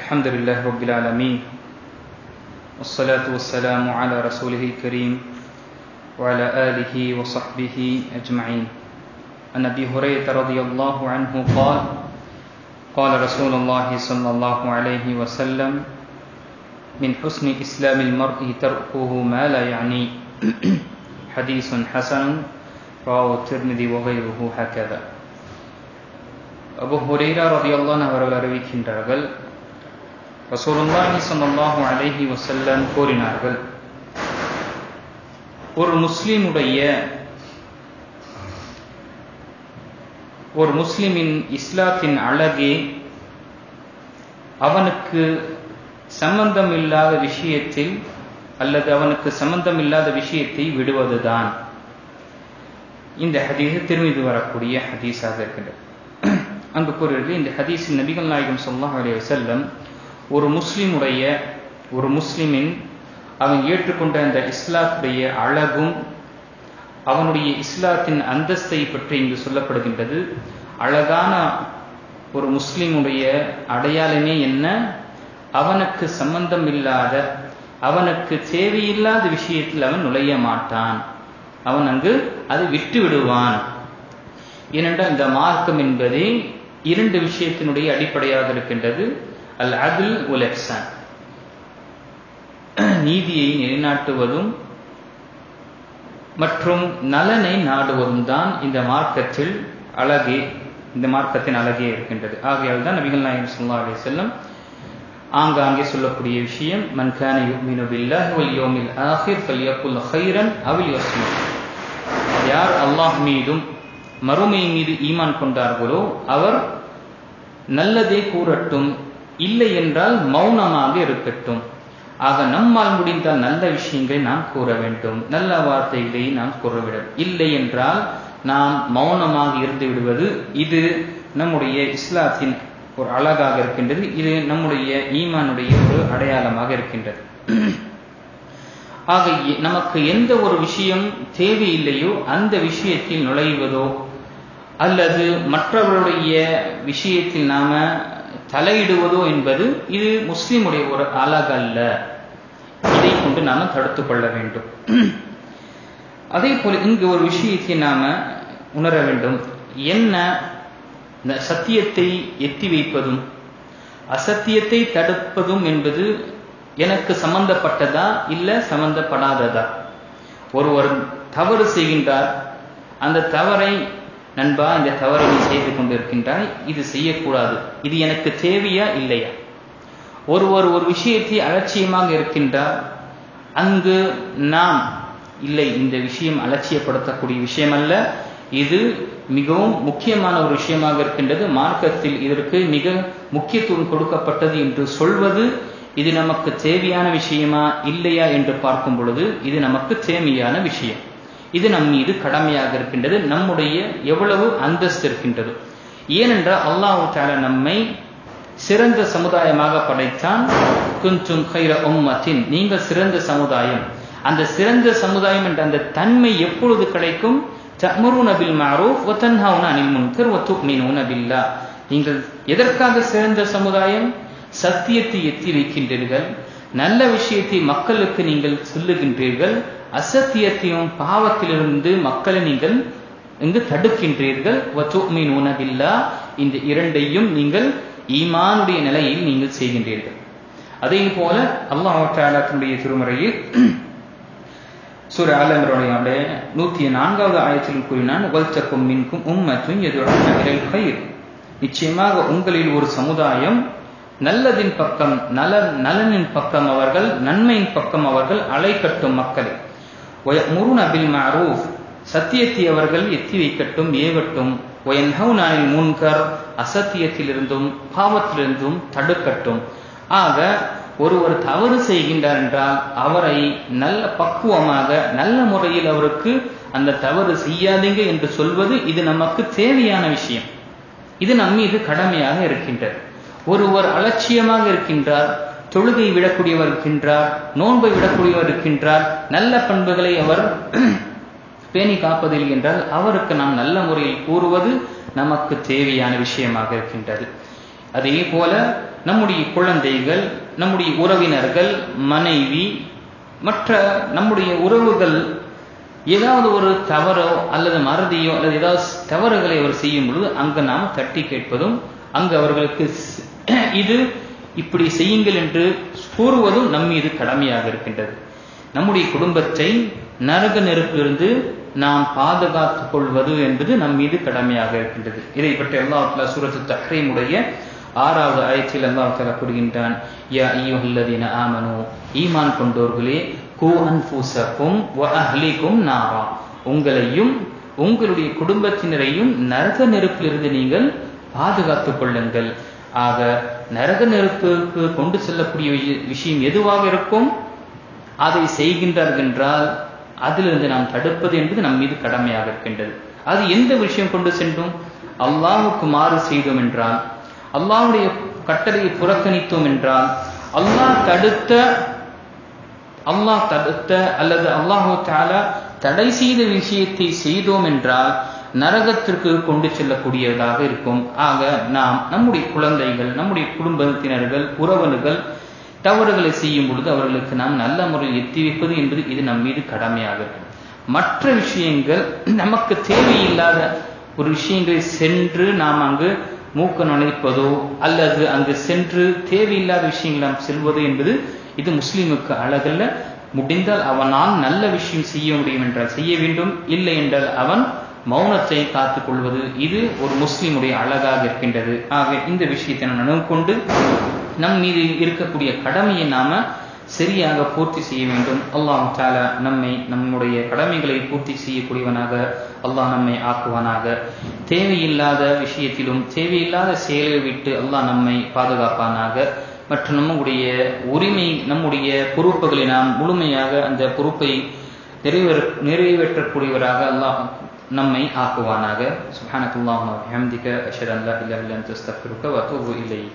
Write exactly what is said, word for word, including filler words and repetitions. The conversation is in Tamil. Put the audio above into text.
الحمد لله رب العالمين والصلاة والسلام على رسوله الكريم وعلى آله وصحبه أجمعين. عن أبي هريرة رضي الله عنه قال قال رسول الله صلى الله عليه وسلم من حسن إسلام المرء تركه ما لا يعني حديث حسن رواه الترمذي وغيره هكذا. அபூ ஹுரைரா ரலியல்லாஹு அன்ஹு அவர்கள் அறிவிக்கின்றார்கள், ரசூலுல்லாஹி ஸல்லல்லாஹு அலைஹி வஸல்லம் கூறினார்கள், ஒரு முஸ்லிமுடைய ஒரு முஸ்லிமின் இஸ்லாத்தின் அழகே அவனுக்கு சம்பந்தம் இல்லாத விஷயத்தில் அல்லது அவனுக்கு சம்பந்தம் இல்லாத விஷயத்தை விடுவதுதான். இந்த ஹதீஸ் திரும்பி வரக்கூடிய ஹதீஸாக இருக்கின்றது. அங்கு கூறுகிறது, இந்த ஹதீஸில் நபிகள் நாயகம் ஸல்லல்லாஹு அலைஹி வஸல்லம் ஒரு முஸ்லிமுடைய ஒரு முஸ்லிமின் அவன் ஏற்றுக்கொண்ட அந்த இஸ்லாத்துடைய அழகும் அவனுடைய இஸ்லாத்தின் அந்தஸ்தை பற்றி இங்கு சொல்லப்படுகின்றது. அழகான ஒரு முஸ்லிமுடைய அடையாளமே என்ன? அவனுக்கு சம்பந்தம் இல்லாத அவனுக்கு தேவையில்லாத விஷயத்தில் அவன் நுழைய மாட்டான், அவன் அங்கு அதை விட்டு விடுவான். ஏனென்றால் இந்த மார்க்கம் என்பதே இரண்டு விஷயத்தினுடைய அடிப்படையாக இருக்கின்றது. அல் அத்ல் வல் இஹ்சான், நீதியை நிலைநாட்டுவதும் மற்றும் நலனை நாடுவதும் தான் இந்த மார்க்கத்தில் அழகே இந்த மார்க்கத்தின் அழகே இருக்கின்றது. ஆகையால் தான் நபிகள் நாயகம் ஸல்லல்லாஹு அலைஹி வஸல்லம் ஆங்காங்கே சொல்லக்கூடிய விஷயம், மன் கான யுமினு பில்லாஹி வல் யௌமில் ஆகிர் ஃபல்யகுல் கைரன் அவ் லியஸ்முத். யார் அல்லாஹ் மீதும் மறுமை மீது ஈமான் கொண்டார்களோ அவர் நல்லதே கூறட்டும், இல்லை என்றால் மௌனமாக இருக்கட்டும். ஆக நம்மால் முடிந்தால் நல்ல விஷயங்களை நாம் கூற வேண்டும், நல்ல வார்த்தைகளை நாம் கூற வேண்டும். இல்லை என்றால் நாம் மௌனமாக இருந்து விடுவது, இது நம்முடைய இஸ்லாத்தின் ஒரு அழகாக இருக்கின்றது. இது நம்முடைய ஈமானுடைய ஒரு அடையாளமாக இருக்கின்றது. ஆக நமக்கு எந்த ஒரு விஷயம் தேவையில்லையோ அந்த விஷயத்தில் நுழைவதோ அல்லது மற்றவருடைய விஷயத்தில் நாம தலையிடுவதோ என்பது இது முஸ்லிமுடைய ஒரு அழகல்ல. இதை கொண்டு நாம தடுத்து கொள்ள வேண்டும். அதே போல இங்கு ஒரு விஷயத்தை நாம உணர வேண்டும். என்ன? சத்தியத்தை எத்தி வைப்பதும் அசத்தியத்தை தடுப்பதும் என்பது எனக்கு சம்பந்தப்பட்டதா இல்ல சம்பந்தப்படாததா? ஒருவர் தவறு செய்கின்றார், அந்த தவறை நண்பா இந்த தவறை நீ செய்து கொண்டிருக்கின்றாய், இது செய்யக்கூடாது, இது எனக்கு தேவையா இல்லையா? ஒருவர் ஒரு விஷயத்தை அலட்சியமாக இருக்கின்றார், அங்கு நாம் இல்லை இந்த விஷயம் அலட்சியப்படுத்தக்கூடிய விஷயம் அல்ல, இது மிகவும் முக்கியமான ஒரு விஷயமாக இருக்கின்றது, மார்க்கத்தில் இதற்கு மிக முக்கியத்துவம் கொடுக்கப்பட்டது என்று சொல்வது இது நமக்கு தேவையான விஷயமா இல்லையா என்று பார்க்கும் பொழுது இது நமக்கு தேவையான விஷயம். இது நம் மீது கடமையாக இருக்கின்றது. நம்முடைய எவ்வளவு அந்தஸ்து இருக்கின்றது. ஏனென்றால் அல்லாஹ் தஆலா நம்மை சிறந்த சமுதாயமாக படைத்தான். குன்தும் கைர உம்மத்தின், நீங்கள் சிறந்த சமுதாயம். அந்த சிறந்த சமுதாயம் என்ற அந்த தன்மை எப்பொழுது கிடைக்கும்? தஅமுருன பில் மஅரூஃப் வ தன்ஹவுன அனில் முன்கர் வ து'மினூன பில்லாஹ். நீங்கள் எதற்காக சிறந்த சமுதாயம்? சத்தியத்தை எத்தி வைக்கின்றீர்கள், நல்ல விஷயத்தை மக்களுக்கு நீங்கள் சொல்லுகின்றீர்கள், அசத்தியத்தையும் பாவத்திலிருந்து மக்களை நீங்கள் இங்கு தடுக்கின்றீர்கள். வ து'மினூன பில்லாஹ், இந்த இரண்டையும் நீங்கள் ஈமானுடைய நிலையில் நீங்கள் செய்கின்றீர்கள். அதே போல அல்லாஹ் தஆலா தன்னுடைய திருமறையில் சூரா ஆல் இம்ரானுடைய நூற்றி நான்காவது ஆயத்தில் கூறினான், வல்தகும் மின்கும் உம்மத்துன் யதுஊன இலல் கைர். நிச்சயமாக உங்களில் ஒரு சமுதாயம் நல்லதின் பக்கம் நல நலனின் பக்கம் அவர்கள் நன்மையின் பக்கம் அவர்கள் அலைக்கட்டும் மக்களை. வயமுருன பில் மஅரூஃப், சத்தியத்தை அவர்கள் எத்தி வைக்கட்டும் ஏவட்டும். வயன்ஹவுன அனில் முன்கர், அசத்தியத்திலிருந்தும் பாவத்திலிருந்தும் தடுக்கட்டும். ஆக ஒருவர் தவறு செய்கின்றார் என்றால் அவரை நல்ல பக்குவமாக நல்ல முறையில் அவருக்கு அந்த தவறு செய்யாதீங்க என்று சொல்வது இது நமக்கு தேவையான விஷயம். இது நம் மீது கடமையாக இருக்கின்றது. ஒருவர் அலட்சியமாக இருக்கின்றார், தொழுகை விடக்கூடியவர் இருக்கின்றார், நோன்பை விடக்கூடியவர் இருக்கின்றார், நல்ல பண்புகளை அவர் பேணி காப்பதில்லை என்றால் அவருக்கு நாம் நல்ல முறையில் கூறுவது நமக்கு தேவையான விஷயமாக இருக்கின்றது. அதே போல நம்முடைய குழந்தைகள், நம்முடைய உறவினர்கள், மனைவி, மற்ற நம்முடைய உறவுகள் ஏதாவது ஒரு தவறோ அல்லது மறதியோ அல்லது ஏதாவது தவறுகளை அவர் செய்யும் பொழுது அங்கு நாம் தட்டி கேட்பதும், அங்கு அவர்களுக்கு இது இப்படி செய்யுங்கள் என்று கூறுவதும் நம் மீது கடமையாக இருக்கின்றது. நம்முடைய குடும்பத்தை நரக நெருப்பிலிருந்து நாம் பாதுகாத்துக் கொள்வது என்பது நம் மீது கடமையாக இருக்கின்றது. இதை பற்றி அல்லாஹ் தஆலா சூரத்து தஹ்ரீமுடைய ஆறாவது ஆயத்தில் அல்லாஹ் தஆலா கூறுகின்றான், யா அய்யுஹல்லதீன ஆமனூ, ஈமான் கொண்டோர்களே, கூ அன்ஃபுஸக்கும் வ அஹ்லிக்கும் நாரா, உங்களையும் உங்களுடைய குடும்பத்தினரையும் நரக நெருப்பிலிருந்து நீங்கள் பாதுகாத்துக் கொள்ளுங்கள். ஆக நரக நெருப்புக்கு கொண்டு செல்லக்கூடிய விஷயம் எதுவாக இருக்கும், அதை செய்கின்றார்கள் என்றால் அதிலிருந்து நாம் தடுப்பது என்பது நம் மீது கடமையாக இருக்கின்றது. அது எந்த விஷயம் கொண்டு சென்றோம், அல்லாஹ்வுக்கு மாறு செய்தோம் என்றால், அல்லாஹ்வுடைய கட்டளையை புறக்கணித்தோம் என்றால், அல்லாஹ் தடுத்த அல்லாஹ் தடுத்த அல்லது அல்லாஹ் தஆலா தடை செய்த விஷயத்தை செய்தோம் என்றால் நரகத்திற்கு கொண்டு செல்லக்கூடியதாக இருக்கும். ஆக நாம் நம்முடைய குழந்தைகள், நம்முடைய குடும்பத்தினர்கள், உறவினர்கள் தவறுகளை செய்யும் பொழுது அவர்களுக்கு நாம் நல்ல முறையில் எத்தி வைப்பது என்பது இது நம் மீது கடமையாக இருக்கும். மற்ற விஷயங்கள் நமக்கு தேவையில்லாத ஒரு விஷயங்களை சென்று நாம் அங்கு மூக்க நுழைப்பதோ அல்லது அங்கு சென்று தேவையில்லாத விஷயங்கள் நாம் செல்வது என்பது இது முஸ்லிமுக்கு அழகல்ல. முடிந்தால் அவனால் நல்ல விஷயம் செய்ய முடியும் என்றால் செய்ய வேண்டும், இல்லை என்றால் அவன் மௌனத்தை காத்துக் கொள்வது இது ஒரு முஸ்லிமுடைய அழகாக இருக்கின்றது. ஆக இந்த விஷயத்தை நாம் நினைவு கொண்டு நம் மீது இருக்கக்கூடிய கடமையை நாம சரியாக பூர்த்தி செய்ய வேண்டும். அல்லாஹ் தஆலா நம்மை நம்முடைய கடமைகளை பூர்த்தி செய்யக்கூடியவனாக அல்லாஹ் நம்மை ஆக்குவானாக. தேவையில்லாத விஷயத்திலும் தேவையில்லாத செயலை விட்டு அல்லாஹ் நம்மை பாதுகாப்பானாக. மற்றும் நம்முடைய உரிமை, நம்முடைய பொறுப்புகளை நாம் முழுமையாக அந்த பொறுப்பை நிறைவேற நிறைவேற்றக்கூடியவராக அல்லாஹ் நம்மை ஆக்குவானாக. சுப்ஹானக்கல்லாஹும்ம வ பிஹம்திக அஷ்ஹது அன் லா இலாஹா இல்லா அன்த அஸ்தக்ஃபிருக வ அத்தூபு இலைக்.